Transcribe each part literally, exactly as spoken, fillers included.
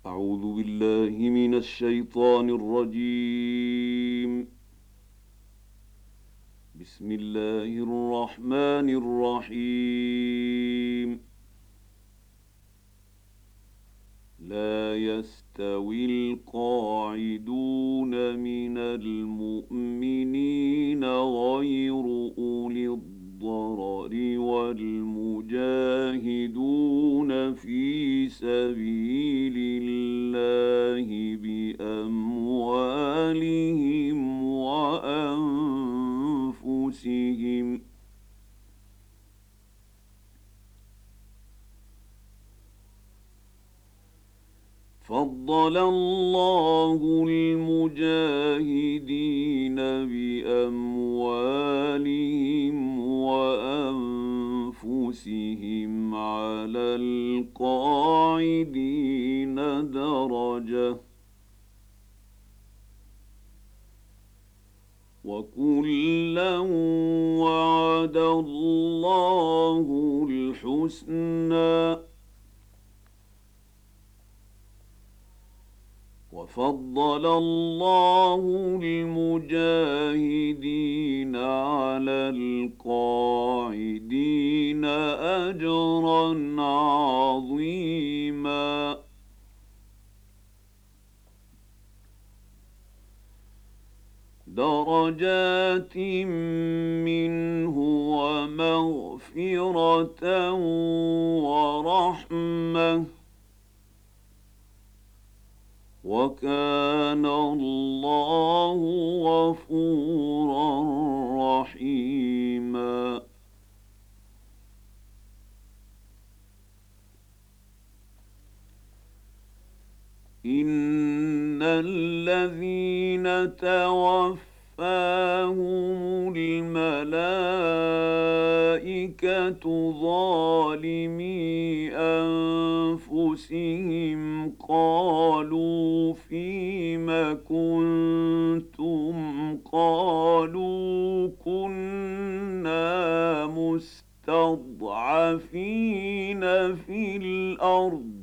أعوذ بالله من الشيطان الرجيم. بسم الله الرحمن الرحيم. لا يستوي القاعدون من المؤمنين غير أولي الضرر والمجاهدون في سبيل الله بأموالهم وأنفسهم. فضل الله المجاهدين بأموالهم وأنفسهم على القاعدين درجة، وكلا وعد الله الحسنى، وفضل الله المجاهدين على القاعدين أجرا عظيما. درجات منه ومغفرة ورحمة، وكان الله غفورا رحيما. إن الذين توفاهم الملائكة ظالمي أنفسهم قالوا فيم كنتم؟ قالوا كنا مستضعفين في الأرض،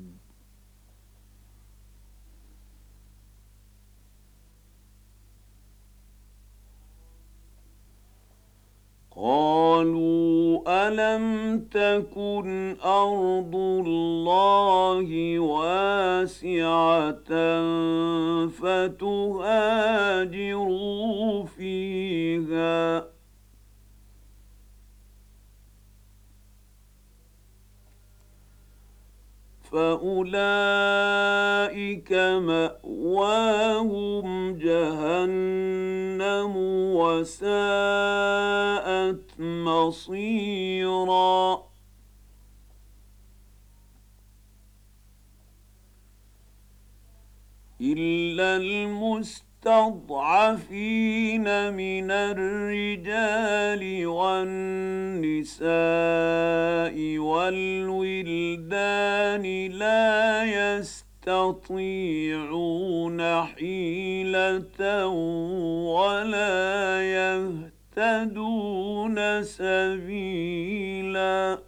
قالوا ألم تكن أرض الله واسعة فتهاجروا فيها، فأولئك مأواهم جهنم وساءت مصيرا. إلا المستضعفين من الرجال والنساء والولدان لا يستطيعون حيلة ولا يهتدون سبيلا.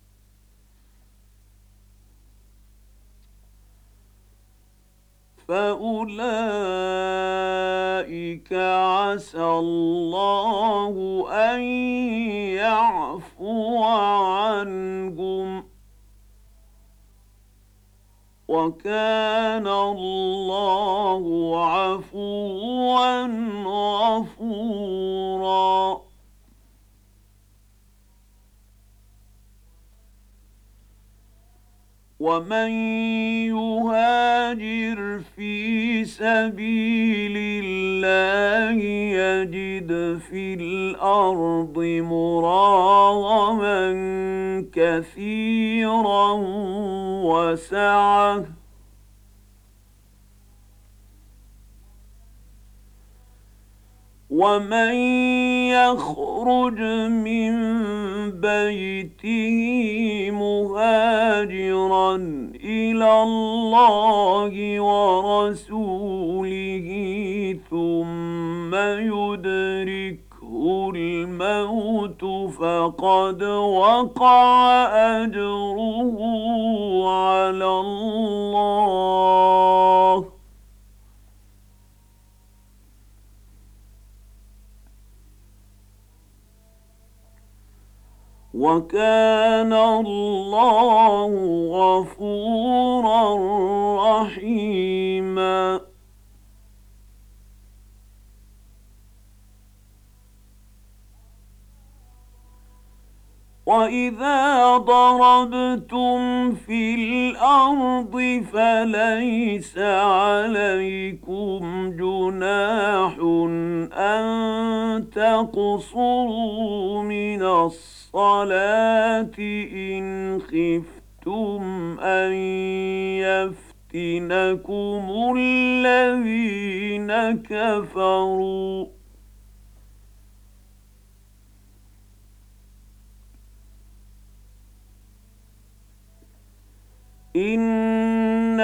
فأولئك عسى الله أن يعفو عنهم، وكان الله عفوا غفورا. ومن يهاجر في سبيل الله يجد في الأرض مراغما كثيرا وسعة، ومن يخرج من بيته مهاجرا إلى الله ورسوله ثم يدركه الموت فقد وقع أجره على الله، وكان الله غفورا رحيما. وإذا ضربتم في الأرض فليس عليكم جناح أن تقصروا من الصلاة إن خفتم أن يفتنكم الذين كفروا. إن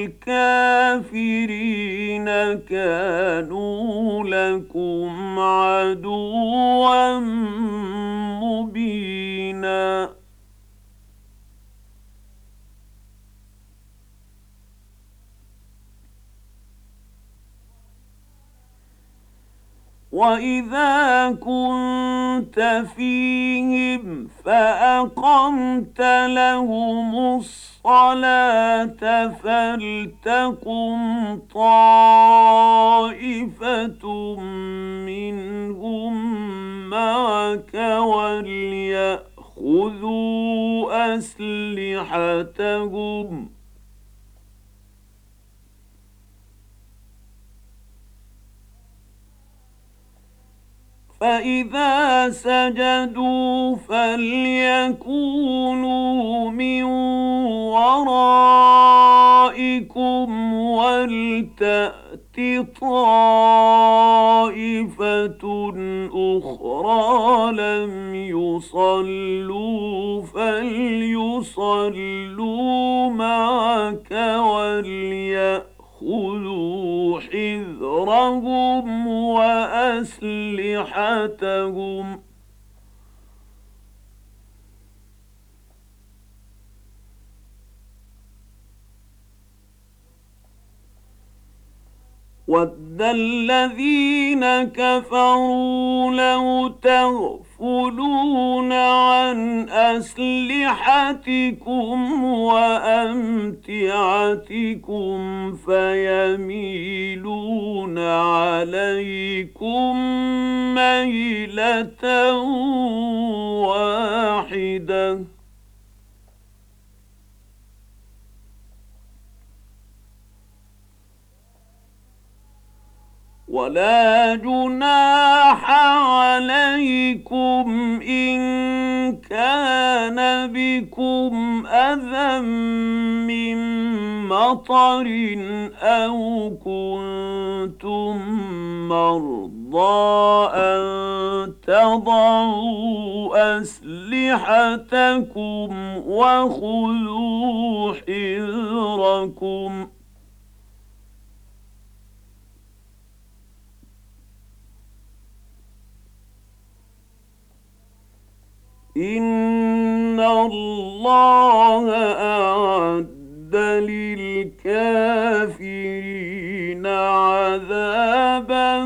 الكافرين كانوا لكم عدوا مبينا. وإذا كنت فيهم فأقمت لهم الصلاة فلتقم طائفة منهم معك وليأخذوا أسلحتهم فإذا سجدوا فليكونوا من ورائكم ولتأت طائفة أخرى لم يصلوا فليصلوا معك وليأخذوا حذرهم وأسلحتهم وَدَّ الَّذِينَ كَفَرُوا لَوْ تَغْفُلُونَ عَنْ أَسْلِحَتِكُمْ وَأَمْتِعَتِكُمْ فَيَمِيلُونَ عَلَيْكُمْ مَيْلَةً وَاحِدَةً. ولا جناح عليكم إن كان بكم أذى من مطر أو كنتم مرضى أن تضعوا أسلحتكم وخذوا حذركم إن الله أعد للكافرين عذابا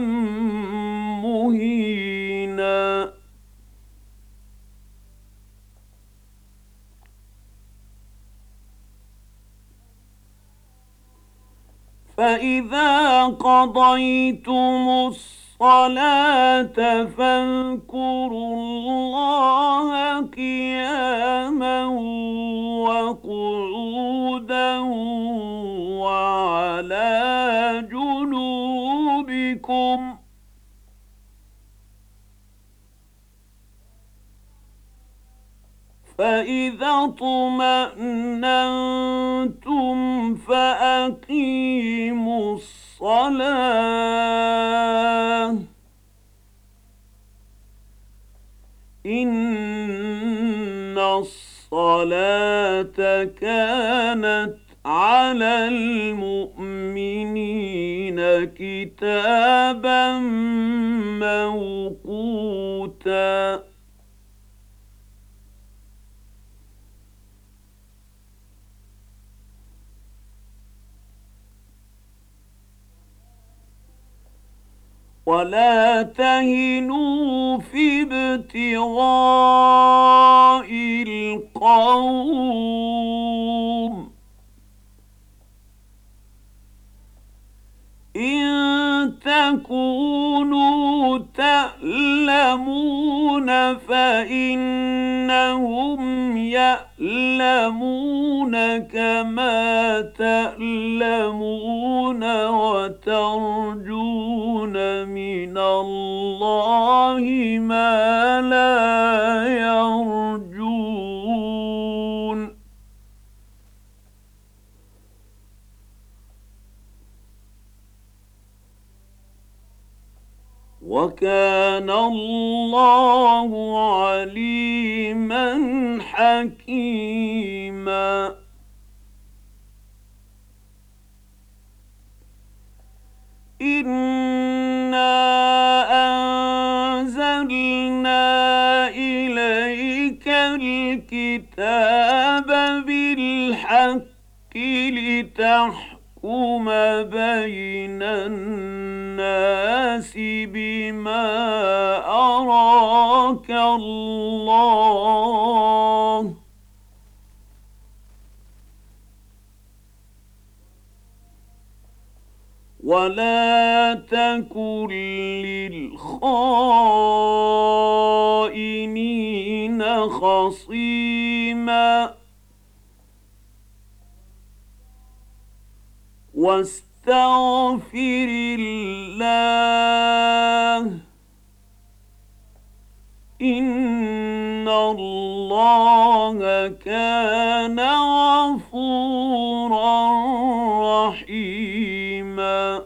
مهينا. فإذا قضيتم الصلاة فاذكروا الله قياما وقعودا وعلى جنوبكم فإذا اطمأننتم فأقيموا الصلاة إن الصلاة كانت على المؤمنين كتابا موقوتا. ولا تهنوا في ابتغاء القوم إن تكونوا تألمون فإنهم يألمون كما تألمون وترجون من الله ما لا يرجون وكان الله عليما حكيما إنا أنزلنا إليك الكتاب بالحق لتحكم بين الناس بما أراك الله ولا تكن للخائنين خصيما واستغفر الله إن الله كان غفورا رحيما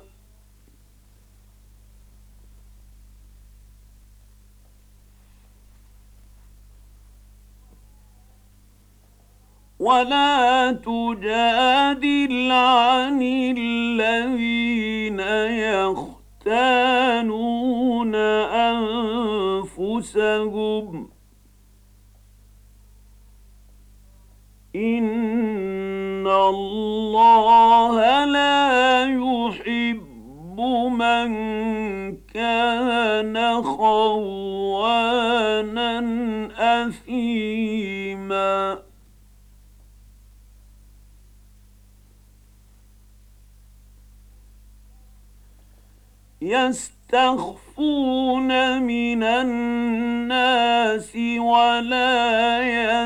ولا تجادل عن الذين يختانون أنفسهم إن الله لا يحب من كان خوانا أثيما يستخفون من الناس ولا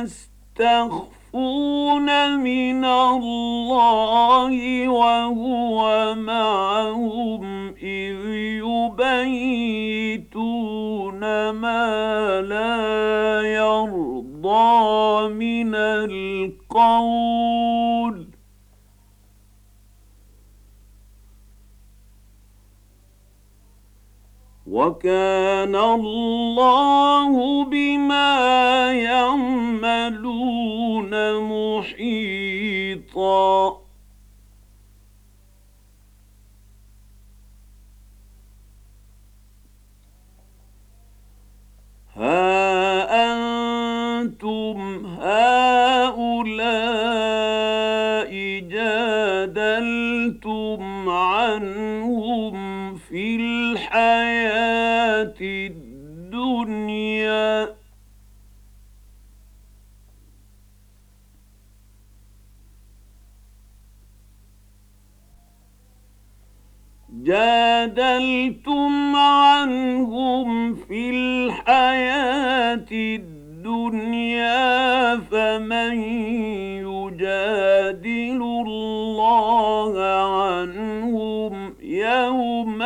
يستخفون من الله وهو معهم إذ يبيتون ما لا يرضى من القول وكان الله بما يعملون محيطا ها أنتم هؤلاء جادلتم عنهم في الحياة الدنيا جادلتم عنهم في الحياة الدنيا فمن يجادل الله عنهم يوم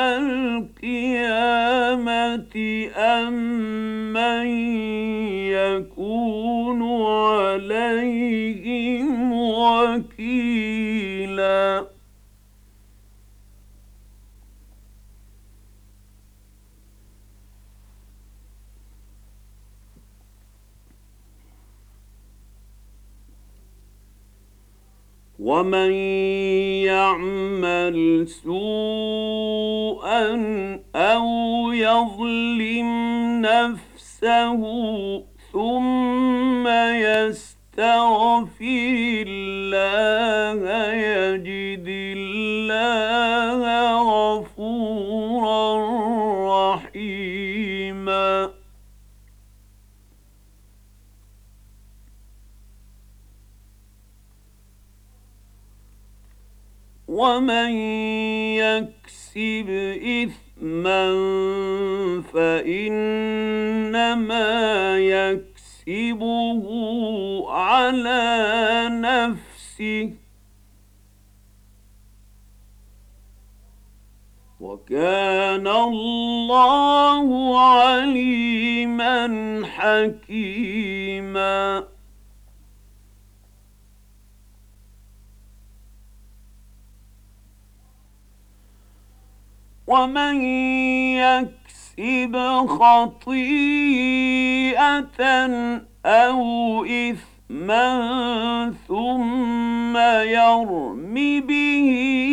القيامة أم من يكون عليهم وكيلا ومن يعمل سوءا أو يظلم نفسه ثم يستغفر الله يجد الله غفورا ومن يكسب إثما فإنما يكسبه على نفسه وكان الله عليما حكيما. ومن يكسب خطيئة أو إثما ثم يرم به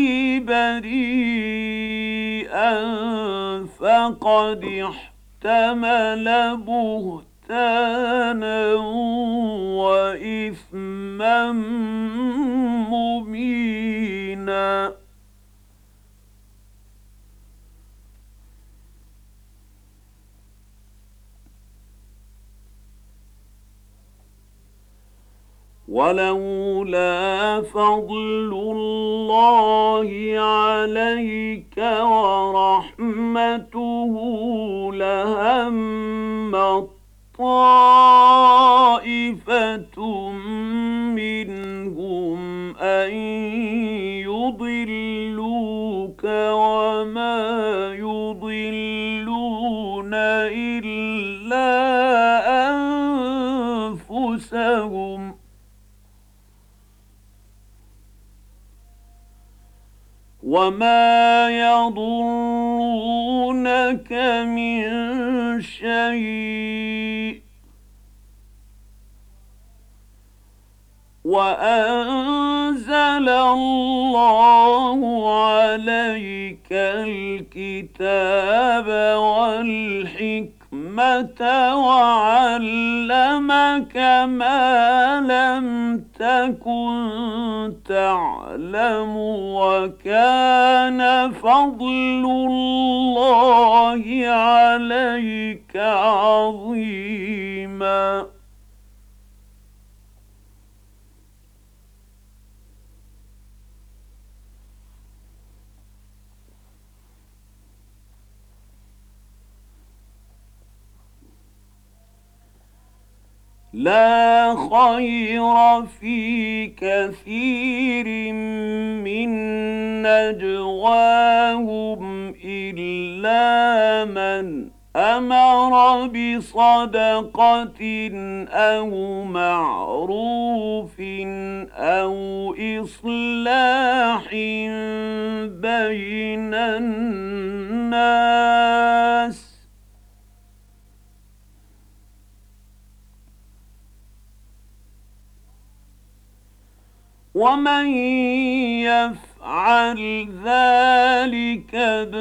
بريئا فقد احتمل بهتانا وإثما مبينا. ولولا فضل الله عليك ورحمته لهم طائفة منهم أن يضلوك وما يضلون إلا أنفسهم وما يضرونك من شيء وأنزل الله عليك الكتاب والحكمة وعلمك ما لم تكن تعلم وكان فضل الله عليك عظيما. لا خير في كثير من نجواهم إلا من أمر بصدقة أو معروف أو إصلاح بين الناس ومن يفعل ذلك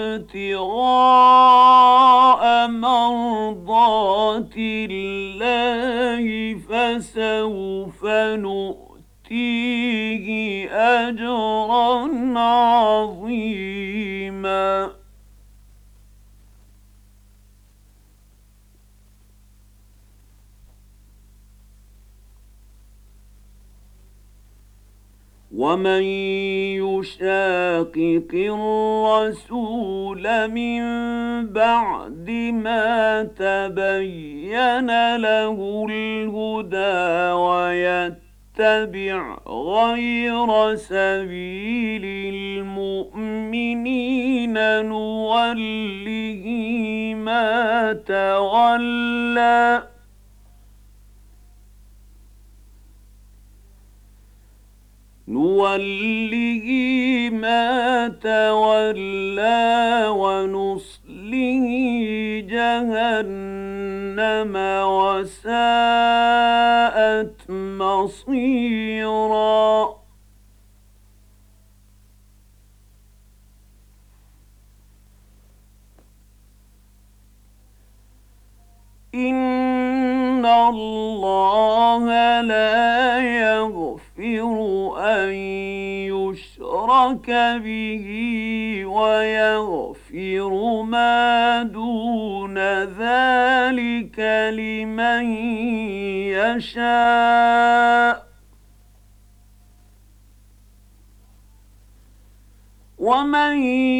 ابتغاء مرضات الله فسوف نؤتيه أجرا عظيما. ومن يشاقق الرسول من بعد ما تبين له الهدى ويتبع غير سبيل المؤمنين نوله ما تولى نوله ما تولى ونصله جهنم وساءت مصيرا. إن الله لا يغفر أن يشرك به ويغفر ما دون ذلك لمن يشاء ومن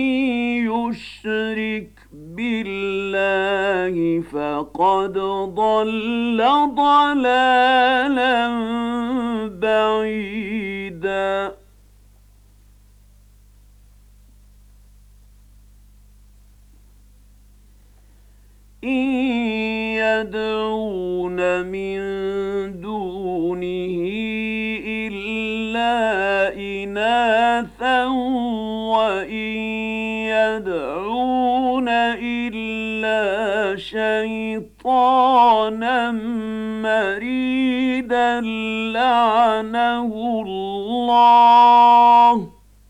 يشرك بالله فقد ضل ضلالا بعيدا إن يدعون من دونه إلا إناثا وإن يدعون إلا شيطانا مريدا لعنه الله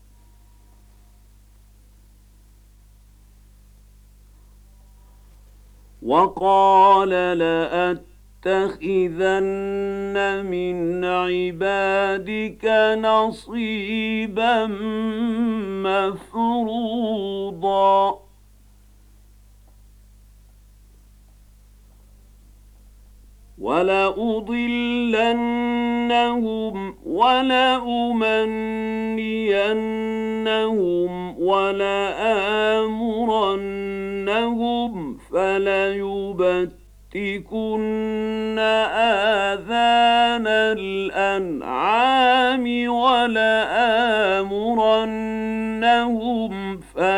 وقال لأتخذن من عبادك نصيبا مفروضا ولأضلنهم ولأمنينهم ولآمرنهم فليبتكن آذان الأنعام ولآمرنهم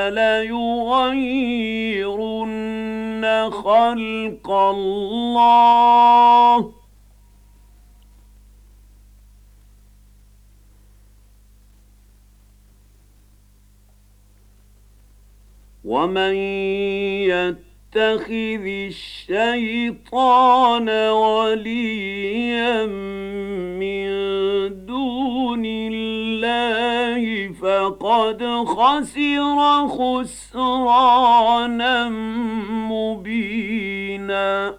فليغيرن خلق الله ومن يتخذ الشيطان وليا من دون الله فقد خسر خسرانا مبينا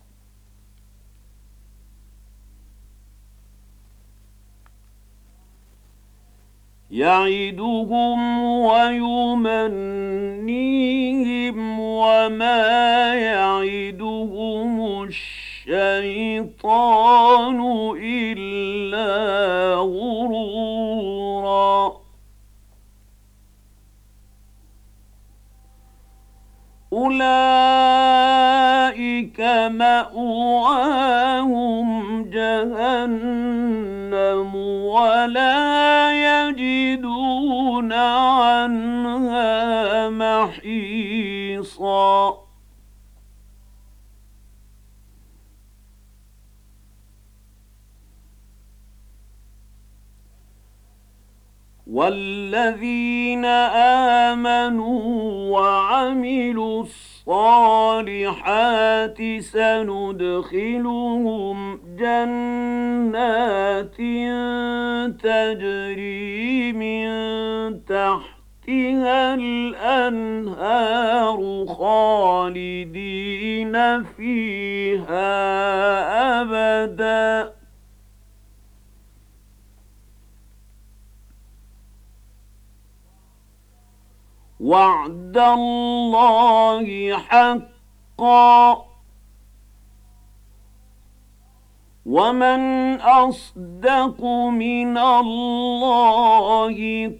يعدهم ويمنيهم وما يعدهم الشيطان إلا غرورا أولئك مأواهم جهنم ولا يجدون عنها محيصا والذين آمنوا وعملوا الصالحات سندخلهم جنات تجري من تحتها الأنهار خالدين فيها أبداً وعد الله حقا ومن أصدق من الله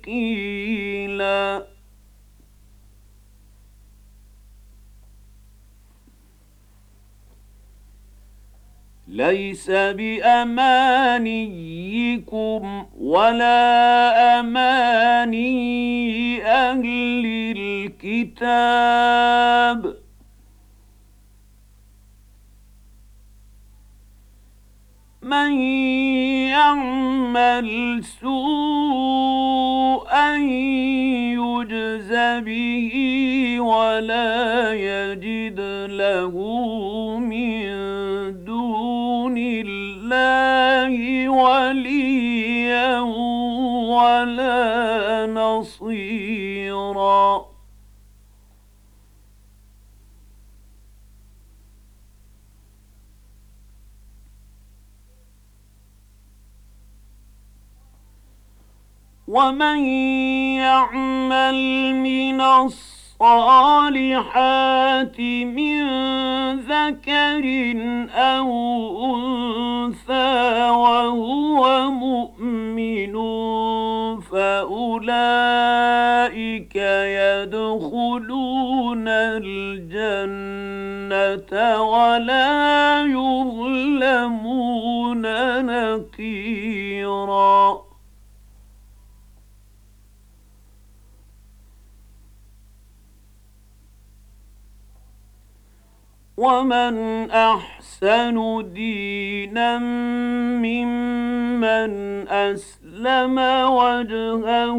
قيلا ليس بأمانيكم ولا أماني أهل الكتاب من يعمل سوءا يجز به ولا يجد له من دون الله وليا ولا نصيرا ومن يعمل من الصالحات من ذكر أو أنثى وهو مؤمن فأولئك أولئك يدخلون الجنة ولا يظلمون نقيرا. ومن أحسن دينا ممن أسلم وجهه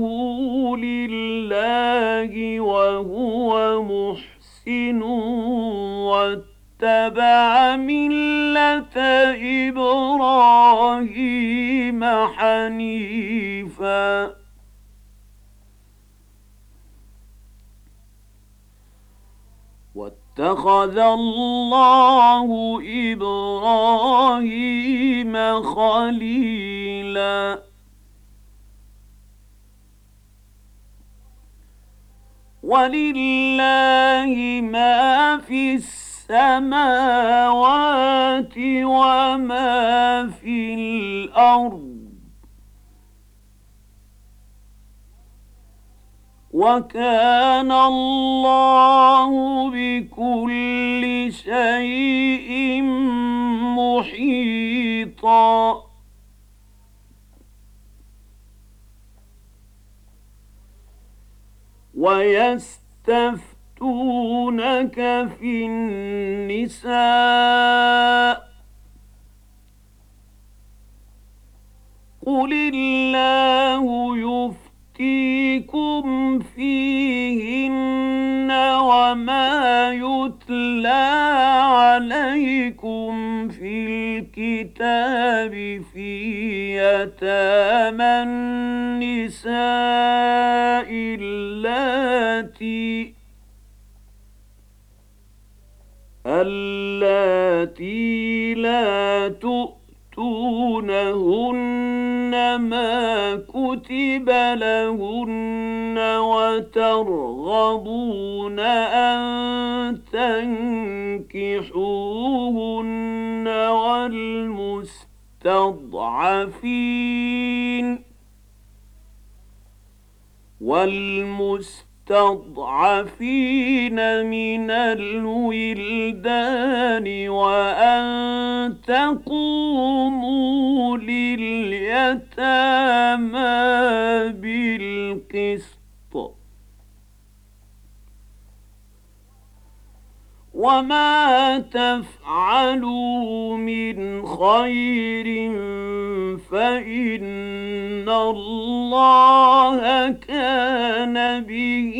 لله وهو محسن واتبع ملة إبراهيم حنيفا اتخذ الله إبراهيم خليلا. ولله ما في السماوات وما في الأرض وكان الله بكل شيء محيطا. ويستفتونك في النساء قل الله يفتيكم فيهن وما يتلى عليكم في الكتاب في يتامى النساء اللاتي اللاتي لا تؤتونهن ما كتب لهن وترغبون أن تنكحوهن والمستضعفين والمستضعفين من الولدان وأن تقوموا لليتامى بالقسط وما تفعلوا من خير فإن الله كان به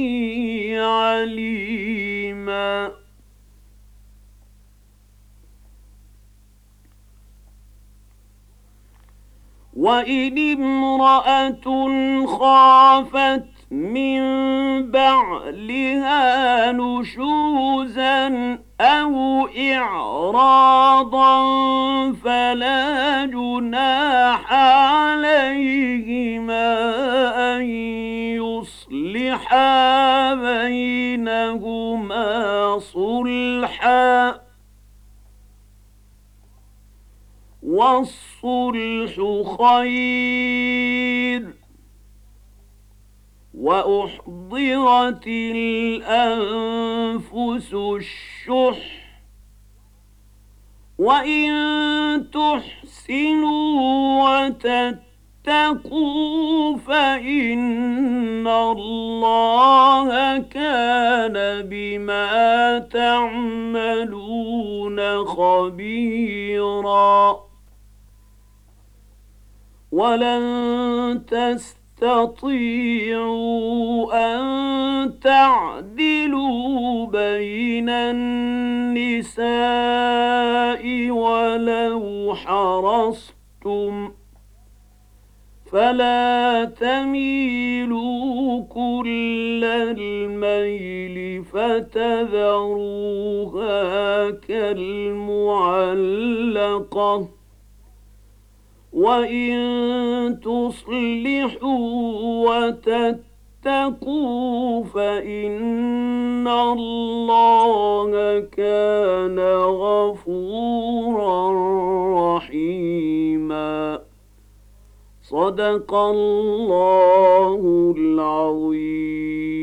عليما. وإن امرأة خافت من بعلها نشوزا أو إعراضا فلا جناح عليهما أن يصلحا بينهما صلحا والصلح خير. وأحضرت الأنفس الشح وإن تحسنوا وتتقوا فإن الله كان بما تعملون خبيرا. ولن تستطيعوا تستطيعوا أن تعدلوا بين النساء ولو حرصتم فلا تميلوا كل الميل فتذروها كالمعلقة وإن تصلحوا وتتقوا فإن الله كان غفورا رحيما. صدق الله العظيم.